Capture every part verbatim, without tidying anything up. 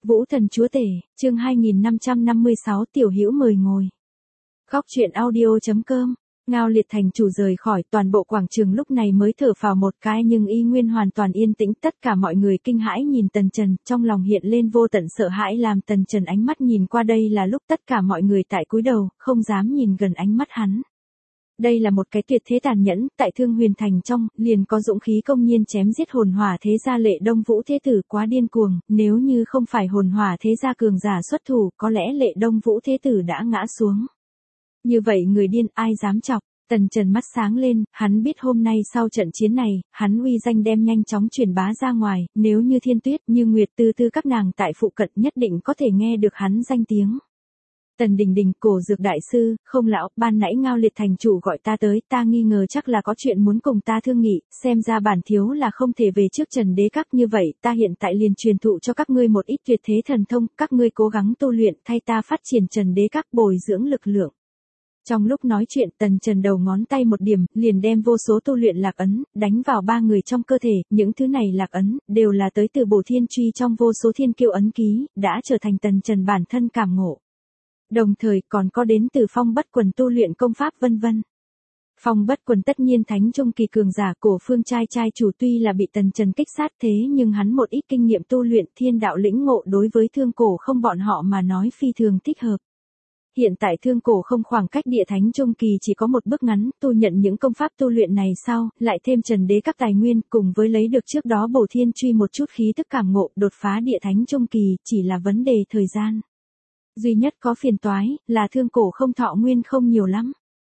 Vũ Thần Chúa Tể, chương hai nghìn năm trăm năm mươi sáu Tiểu Hữu mời ngồi. Góc truyện audio chấm com. Ngao Liệt thành chủ rời khỏi, toàn bộ quảng trường lúc này mới thở phào một cái nhưng y nguyên hoàn toàn yên tĩnh, tất cả mọi người kinh hãi nhìn Tần Trần, trong lòng hiện lên vô tận sợ hãi làm Tần Trần ánh mắt nhìn qua đây là lúc tất cả mọi người tại cúi đầu, không dám nhìn gần ánh mắt hắn. Đây là một cái tuyệt thế tàn nhẫn, tại Thương Huyền Thành trong, liền có dũng khí công nhiên chém giết hồn hỏa thế gia Lệ Đông Vũ thế tử quá điên cuồng, nếu như không phải hồn hỏa thế gia cường giả xuất thủ, có lẽ Lệ Đông Vũ thế tử đã ngã xuống. Như vậy người điên ai dám chọc, Tần Trần mắt sáng lên, hắn biết hôm nay sau trận chiến này, hắn uy danh đem nhanh chóng truyền bá ra ngoài, nếu như Thiên Tuyết, như Nguyệt Tư Tư các nàng tại phụ cận nhất định có thể nghe được hắn danh tiếng. Tần Đình Đình, Cổ Dược đại sư, không lão, ban nãy Ngao Liệt thành chủ gọi ta tới, ta nghi ngờ chắc là có chuyện muốn cùng ta thương nghị, xem ra bản thiếu là không thể về trước Trần Đế Các, như vậy, ta hiện tại liền truyền thụ cho các ngươi một ít tuyệt thế thần thông, các ngươi cố gắng tu luyện, thay ta phát triển Trần Đế Các, bồi dưỡng lực lượng. Trong lúc nói chuyện, Tần Trần đầu ngón tay một điểm, liền đem vô số tu luyện lạc ấn, đánh vào ba người trong cơ thể, những thứ này lạc ấn, đều là tới từ Bổ Thiên Truy trong vô số thiên kiêu ấn ký, đã trở thành Tần Trần bản thân cảm ngộ. Đồng thời còn có đến từ Phong Bất Quần tu luyện công pháp vân vân. Phong Bất Quần tất nhiên thánh trung kỳ cường giả, Cổ Phương trai trai chủ tuy là bị Tần Trần kích sát thế nhưng hắn một ít kinh nghiệm tu luyện thiên đạo lĩnh ngộ đối với Thương Cổ không bọn họ mà nói phi thường thích hợp. Hiện tại Thương Cổ không khoảng cách địa thánh trung kỳ chỉ có một bước ngắn, tu nhận những công pháp tu luyện này sau, lại thêm Trần Đế Các tài nguyên, cùng với lấy được trước đó Bổ Thiên Truy một chút khí tức cảm ngộ, đột phá địa thánh trung kỳ, chỉ là vấn đề thời gian. Duy nhất có phiền toái, là Thương Cổ không thọ nguyên không nhiều lắm.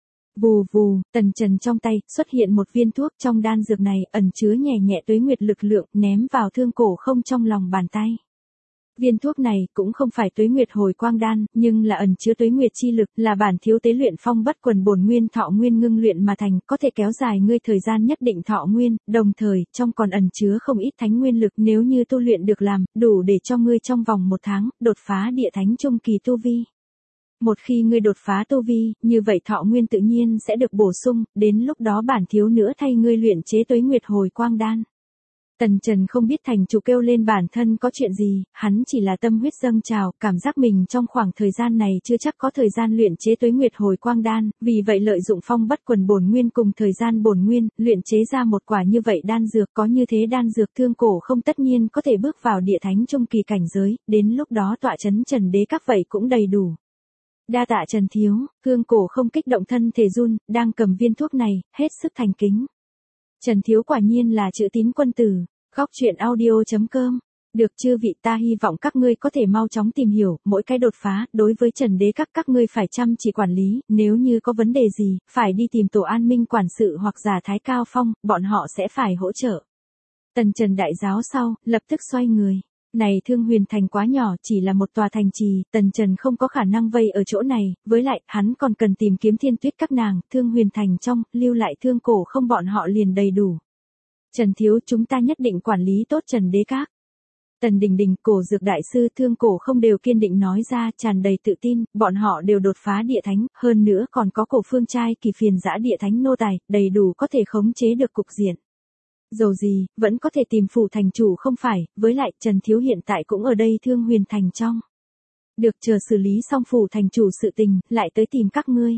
Vù vù, Tần Trần trong tay, xuất hiện một viên thuốc, trong đan dược này, ẩn chứa nhẹ nhẹ tuế nguyệt lực lượng, ném vào Thương Cổ không trong lòng bàn tay. Viên thuốc này, cũng không phải tuế nguyệt hồi quang đan, nhưng là ẩn chứa tuế nguyệt chi lực, là bản thiếu tế luyện Phong Bất Quần bổn nguyên thọ nguyên ngưng luyện mà thành, có thể kéo dài ngươi thời gian nhất định thọ nguyên, đồng thời, trong còn ẩn chứa không ít thánh nguyên lực, nếu như tu luyện được làm, đủ để cho ngươi trong vòng một tháng, đột phá địa thánh trung kỳ tu vi. Một khi ngươi đột phá tu vi, như vậy thọ nguyên tự nhiên sẽ được bổ sung, đến lúc đó bản thiếu nữa thay ngươi luyện chế tuế nguyệt hồi quang đan. Tần Trần không biết thành chủ kêu lên bản thân có chuyện gì, hắn chỉ là tâm huyết dâng trào, cảm giác mình trong khoảng thời gian này chưa chắc có thời gian luyện chế tuế nguyệt hồi quang đan, vì vậy lợi dụng Phong Bất Quần bổn nguyên cùng thời gian bổn nguyên, luyện chế ra một quả như vậy đan dược, có như thế đan dược Thương Cổ không tất nhiên có thể bước vào địa thánh trung kỳ cảnh giới, đến lúc đó tọa chấn Trần Đế Các vậy cũng đầy đủ. Đa tạ Trần thiếu, Thương Cổ không kích động thân thể run, đang cầm viên thuốc này, hết sức thành kính. Trần thiếu quả nhiên là chữ tín quân tử. Góc truyện audio chấm com. Được chư vị, ta hy vọng các ngươi có thể mau chóng tìm hiểu, mỗi cái đột phá, đối với Trần Đế Các các ngươi phải chăm chỉ quản lý, nếu như có vấn đề gì, phải đi tìm tổ an minh quản sự hoặc giả Thái Cao Phong, bọn họ sẽ phải hỗ trợ. Tần Trần đại giáo sau, lập tức xoay người. Này Thương Huyền Thành quá nhỏ, chỉ là một tòa thành trì, Tần Trần không có khả năng vây ở chỗ này, với lại, hắn còn cần tìm kiếm Thiên Tuyết các nàng, Thương Huyền Thành trong, lưu lại Thương Cổ không bọn họ liền đầy đủ. Trần thiếu, chúng ta nhất định quản lý tốt Trần Đế Các. Tần Đình Đình, Cổ Dược đại sư, Thương Cổ không đều kiên định nói ra, tràn đầy tự tin, bọn họ đều đột phá địa thánh, hơn nữa còn có Cổ Phương trai kỳ phiền dã địa thánh nô tài, đầy đủ có thể khống chế được cục diện. Dầu gì, vẫn có thể tìm phủ thành chủ không phải, với lại Trần thiếu hiện tại cũng ở đây Thương Huyền Thành trong. Được, chờ xử lý xong phủ thành chủ sự tình, lại tới tìm các ngươi.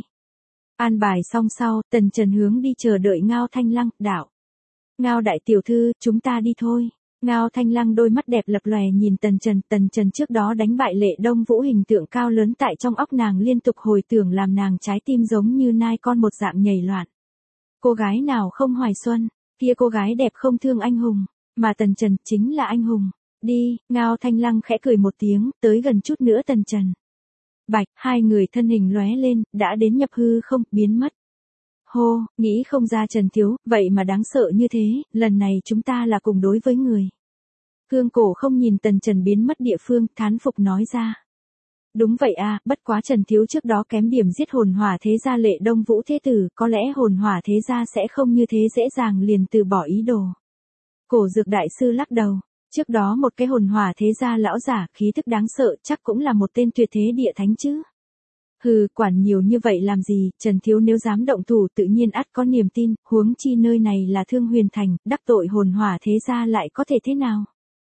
An bài xong sau, Tần Trần hướng đi chờ đợi Ngao Thanh Lăng, đạo. Ngao đại tiểu thư, chúng ta đi thôi. Ngao Thanh Lăng đôi mắt đẹp lập lòe nhìn Tần Trần, Tần Trần trước đó đánh bại Lệ Đông Vũ hình tượng cao lớn tại trong óc nàng liên tục hồi tưởng làm nàng trái tim giống như nai con một dạng nhảy loạn. Cô gái nào không hoài xuân, kia cô gái đẹp không thương anh hùng, mà Tần Trần chính là anh hùng. Đi, Ngao Thanh Lăng khẽ cười một tiếng, tới gần chút nữa Tần Trần. Bạch, hai người thân hình lóe lên, đã đến nhập hư không, biến mất. Hô, nghĩ không ra Trần thiếu, vậy mà đáng sợ như thế, lần này chúng ta là cùng đối với người. Thương Cổ không nhìn Tần Trần biến mất địa phương, thán phục nói ra. Đúng vậy à, bất quá Trần thiếu trước đó kém điểm giết hồn hỏa thế gia Lệ Đông Vũ thế tử, có lẽ hồn hỏa thế gia sẽ không như thế dễ dàng liền từ bỏ ý đồ. Cổ Dược đại sư lắc đầu, trước đó một cái hồn hỏa thế gia lão giả, khí thức đáng sợ, chắc cũng là một tên tuyệt thế địa thánh chứ. Hừ, quản nhiều như vậy làm gì, Trần thiếu nếu dám động thủ tự nhiên ắt có niềm tin, huống chi nơi này là Thương Huyền Thành, đắc tội hồn hỏa thế gia lại có thể thế nào.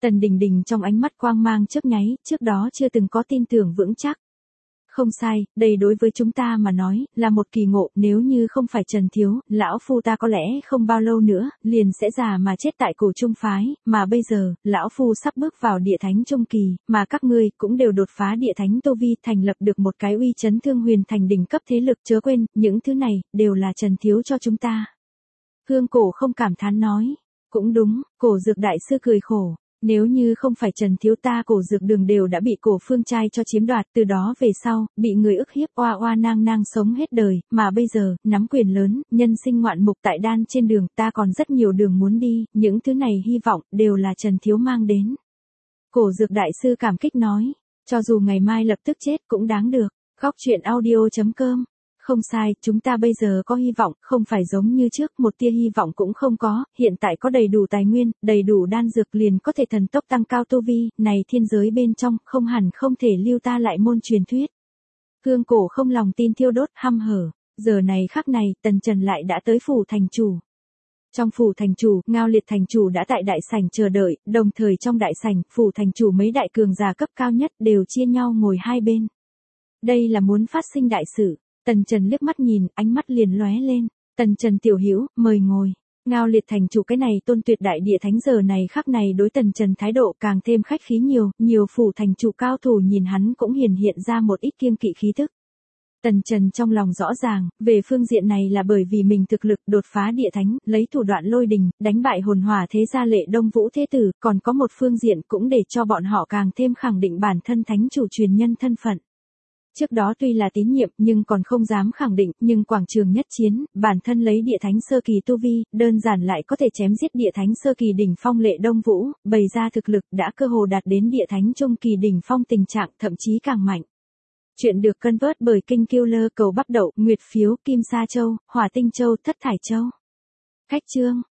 Tần Đình Đình trong ánh mắt quang mang chớp nháy, trước đó chưa từng có tin tưởng vững chắc. Không sai, đây đối với chúng ta mà nói, là một kỳ ngộ, nếu như không phải Trần Thiếu, lão phu ta có lẽ không bao lâu nữa, liền sẽ già mà chết tại cổ trung phái, mà bây giờ, lão phu sắp bước vào địa thánh trung kỳ, mà các ngươi cũng đều đột phá địa thánh tu vi, thành lập được một cái uy chấn thương huyền thành đỉnh cấp thế lực, chớ quên, những thứ này, đều là Trần Thiếu cho chúng ta. Hương Cổ không cảm thán nói, cũng đúng, Cổ Dược đại sư cười khổ. Nếu như không phải Trần Thiếu ta Cổ Dược đường đều đã bị Cổ Phương trai cho chiếm đoạt, từ đó về sau, bị người ức hiếp oa oa nang nang sống hết đời, mà bây giờ, nắm quyền lớn, nhân sinh ngoạn mục tại đan trên đường, ta còn rất nhiều đường muốn đi, những thứ này hy vọng, đều là Trần Thiếu mang đến. Cổ Dược đại sư cảm kích nói, cho dù ngày mai lập tức chết cũng đáng được, góc truyện audio chấm com. Không sai, chúng ta bây giờ có hy vọng, không phải giống như trước, một tia hy vọng cũng không có, hiện tại có đầy đủ tài nguyên, đầy đủ đan dược liền có thể thần tốc tăng cao tu vi, này thiên giới bên trong, không hẳn không thể lưu ta lại môn truyền thuyết. Hương Cổ không lòng tin thiêu đốt, hăm hở, giờ này khắc này, Tần Trần lại đã tới phủ thành chủ. Trong phủ thành chủ, Ngao Liệt thành chủ đã tại đại sảnh chờ đợi, đồng thời trong đại sảnh, phủ thành chủ mấy đại cường giả cấp cao nhất đều chia nhau ngồi hai bên. Đây là muốn phát sinh đại sự. Tần Trần liếc mắt nhìn, ánh mắt liền lóe lên. Tần Trần tiểu hữu, mời ngồi. Ngao Liệt thành chủ cái này tôn tuyệt đại địa thánh giờ này khắc này đối Tần Trần thái độ càng thêm khách khí nhiều, nhiều phủ thành chủ cao thủ nhìn hắn cũng hiển hiện ra một ít kiêng kỵ khí tức. Tần Trần trong lòng rõ ràng, về phương diện này là bởi vì mình thực lực đột phá địa thánh, lấy thủ đoạn lôi đình, đánh bại hồn hỏa thế gia Lệ Đông Vũ thế tử, còn có một phương diện cũng để cho bọn họ càng thêm khẳng định bản thân thánh chủ truyền nhân thân phận. Trước đó tuy là tín nhiệm nhưng còn không dám khẳng định, nhưng quảng trường nhất chiến, bản thân lấy địa thánh sơ kỳ tu vi, đơn giản lại có thể chém giết địa thánh sơ kỳ đỉnh phong Lệ Đông Vũ, bày ra thực lực đã cơ hồ đạt đến địa thánh trung kỳ đỉnh phong tình trạng, thậm chí càng mạnh. Chuyện được cân vớt bởi Kinh Killer cầu bắp đậu, Nguyệt phiếu, Kim Sa Châu, Hỏa Tinh Châu, Thất Thải Châu. Khách chương